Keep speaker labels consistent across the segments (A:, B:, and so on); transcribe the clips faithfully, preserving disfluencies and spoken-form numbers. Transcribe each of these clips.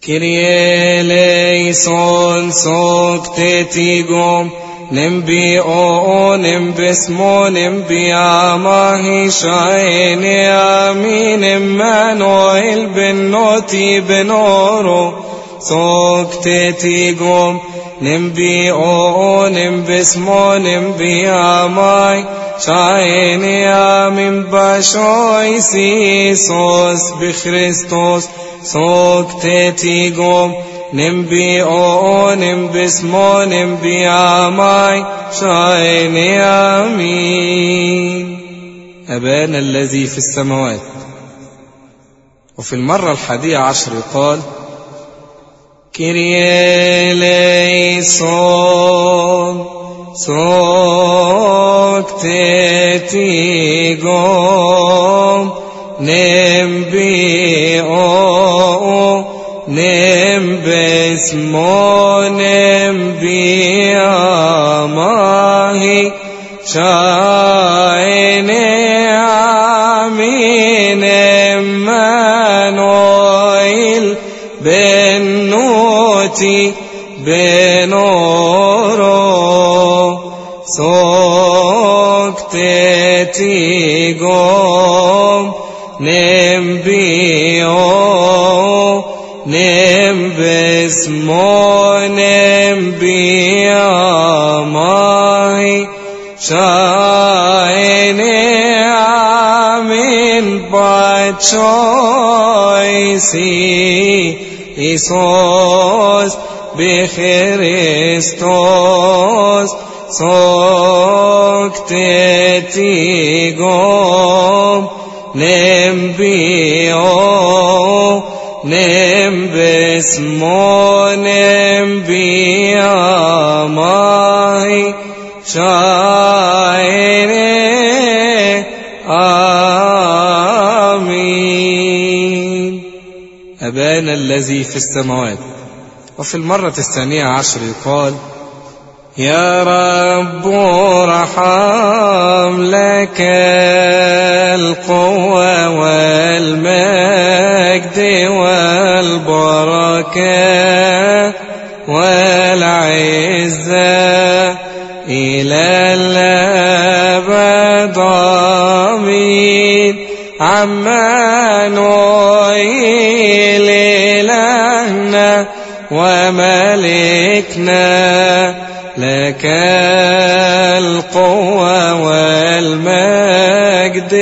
A: Kyrie eleison soctetigum, nimbi oonim bismonim biamahi shaini amin Emmanuel ben noti ben oro soctetigum, nimbi oonim bismonim biamai shaini amin bashoi sisos bichristos soctetigum, nimbi oonim bismonim biamai shaini amin. أبانا الذي في السماوات. وفي المرة الحادية عشر قال كيريا ليسون سوكتيتيغوم نمبي او نمبسمونم بياماهي شايني عمين Emmanuel بنوتي بنورو سوكتيتيغوم نمبيو نمبسمونم بياماي شايني عمين باتشويسي إيسوس بخريستوس سوكتيتيغوم نمبيو نمبسمونم بياماي شايني آمين. أبانا الذي في السماوات. وفي المرة الثانية عشر قال يا رب ارحم لك القوة والمجد والبركة والعزة إلى الأبد آمين. عمانوئيل إلهنا وملكنا لك القوة والمجد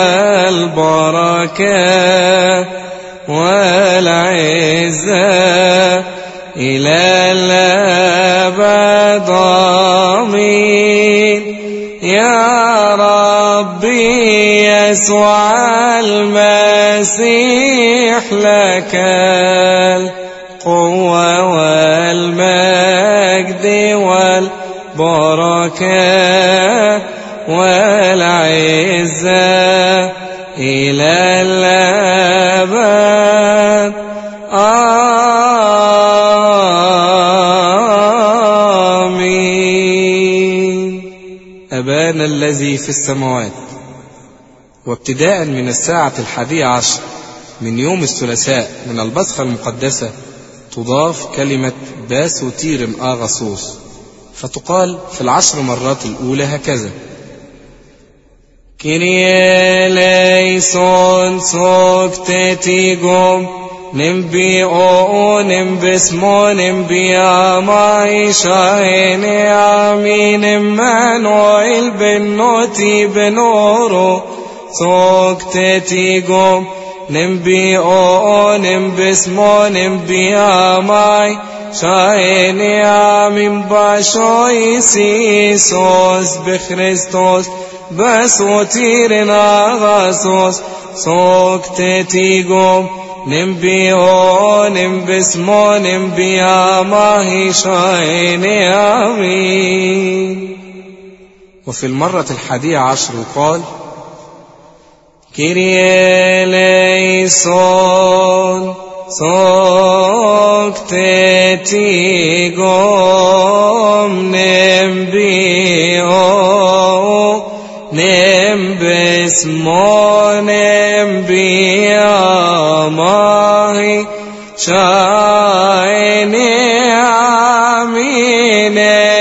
A: والبركة والعزة إلى الأبد آمين. يا ربي يسوع المسيح لك القوة والمجد والبركة والعزة إلى الأبد آمين. أبانا الذي في السماوات. وابتداء من الساعة الحادية عشر من يوم الثلاثاء من البصخة المقدسة تضاف كلمة باسوتيرم آغاثوس، فتقال في العشر مرات الأولى هكذا: كيريا ليسون سوكتيتيغوم نمبي او نمبسمونم بياماي شايني آمين Emmanuel بنوتي بنورو سوكتيتيغوم نمبي او نمبسمونم بياماي شايني آمين باشوي سيسوس بخريستوس باسوتيرن آغاثوس سوكتيتيغوم نمبي او نمبسمونم بياماهي شايني آمين. وفي المرة الحادية عشر قال كيريا ليسون سوكتيتيغوم نمبي او نمبسمونم بياماهي شايني عمين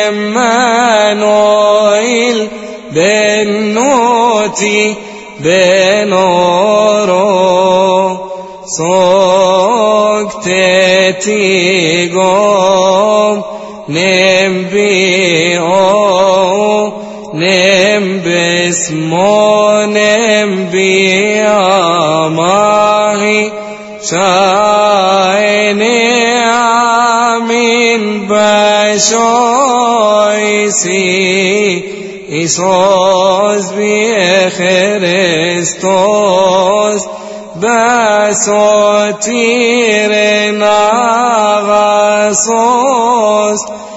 A: إمانويل بنوتي بنورو سوكتتي قوم نمبيو نمبسمو نمبياماهي شايني عمين بشويسي إيسوس بخريستوس بسوتيرنا غاسوس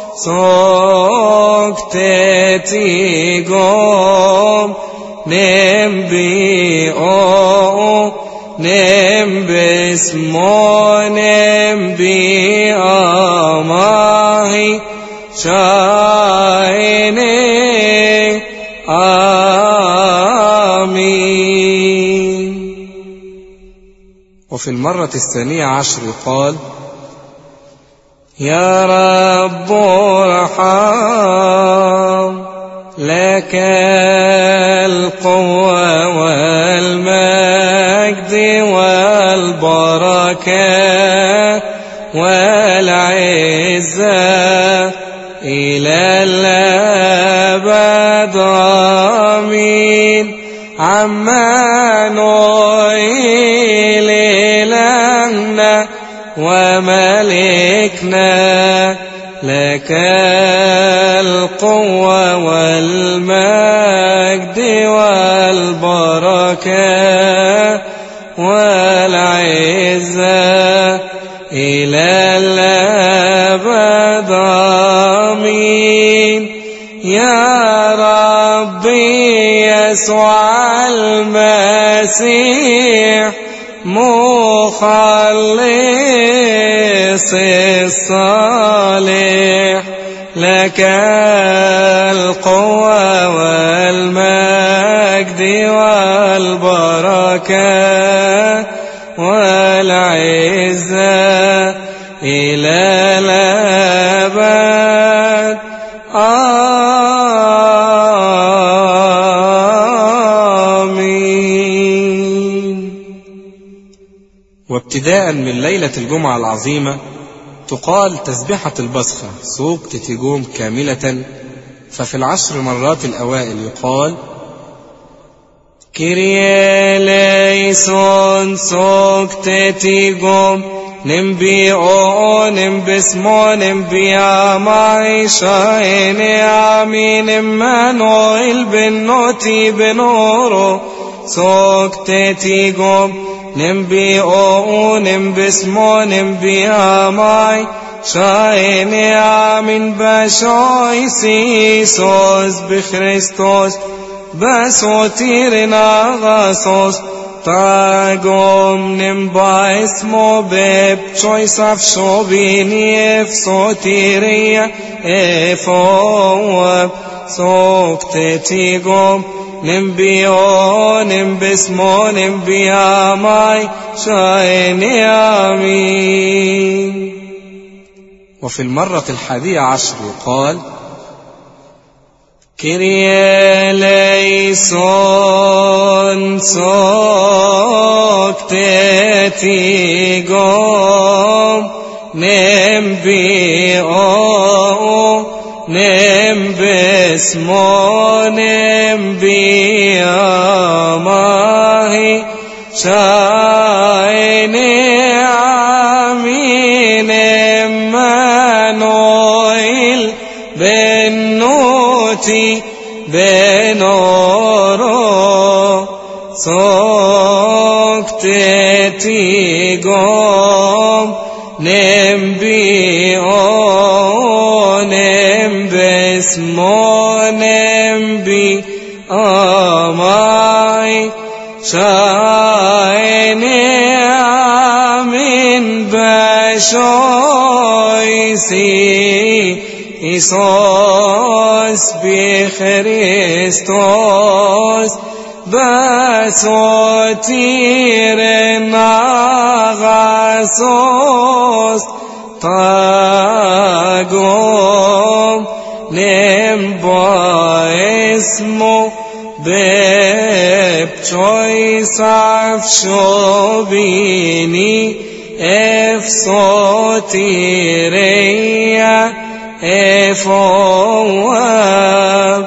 A: سوكتتي قوم نمبيو نمبسمو نمبياماهي شايني آمين. وفي المرة الثانية عشر يقال: يا رب ارحم، لك القوة والمجد والبركة والعزة إلى الأبد آمين. عمانوئيل إلهنا وملكنا، لك القوة والمجد والبركة والعزة إلى الأبد آمين. يا ربي يسوع المسيح مخلص الصالح، لك القوة والمجد والبركة والعزة إلى الأبد آمين. وابتداء من ليلة الجمعة العظيمة تقال تسبحة البصخة سوق تتيجوم كاملة، ففي العشر مرات الأوائل يقال: كيريا ليسون سوق تتيجوم نمبيو نمبسمو نمبياماي شايني آمين إمانويل بنوتي بنورو سوق تتيجوم نمبيو نمبسمو نمبياماي شايني آمين بشويسي سوس بخريستوس بسوتيرنا غاسوس تاقوم نمبا اسمو بيب شويساف شوبيني اف سوتيريا افواب سوكتتيقوم نمبيو نمبسمو نمبياماي شايني آمين. وفي المرة الحادية عشر يقال: كيريا ليسون سوكتتيقوم نمبيو نمبسمو نمبياماهي شايني آمين إمانويل بنوتي بنورو سوكتتيقوم نمبيو نمبسمو نمبياماي شايني آمين بشويسي إيسوس بخريستوس بسوتيرنا غاسوس تاقوم نمبا اسمو ببچوی صف شبینی افصوتی ریا افواب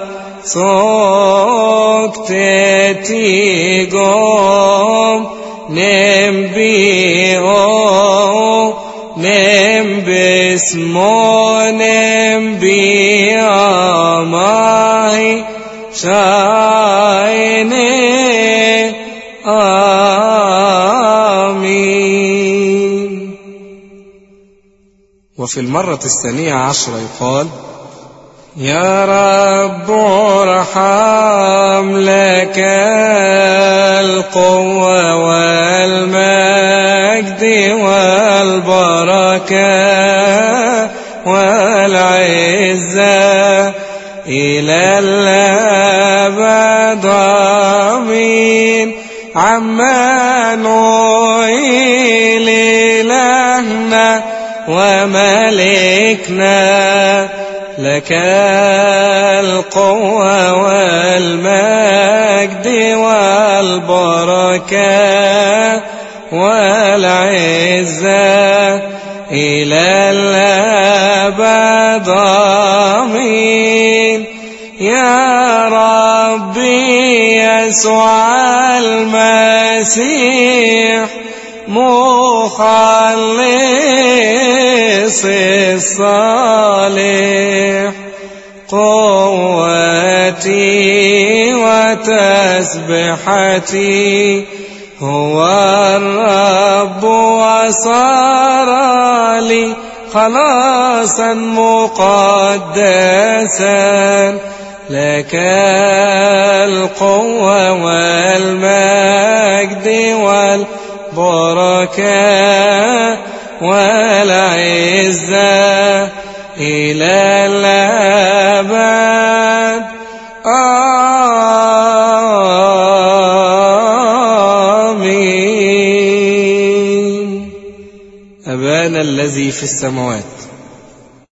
A: سوکتتی گم نمبیو نمبسمو نمبیامای شاینه آمين. وفي المرة الثانية عشرة يقال: يا رب ارحم، لك القوة والمجد والبركة والعزة إلى الأبد آمين. عمانوئيل إلهنا وملكنا، لك القوة والمجد والبركة والعزة إلى الأبد آمين. يا ربي يسوع المسيح مخلص الصالح، قوتي وتسبحتي، هو الرب وصار لي خلاصا مقدسا، لك القوة والمجد والبركة والعزة إلى الأبد آمين. أبانا الذي في السماوات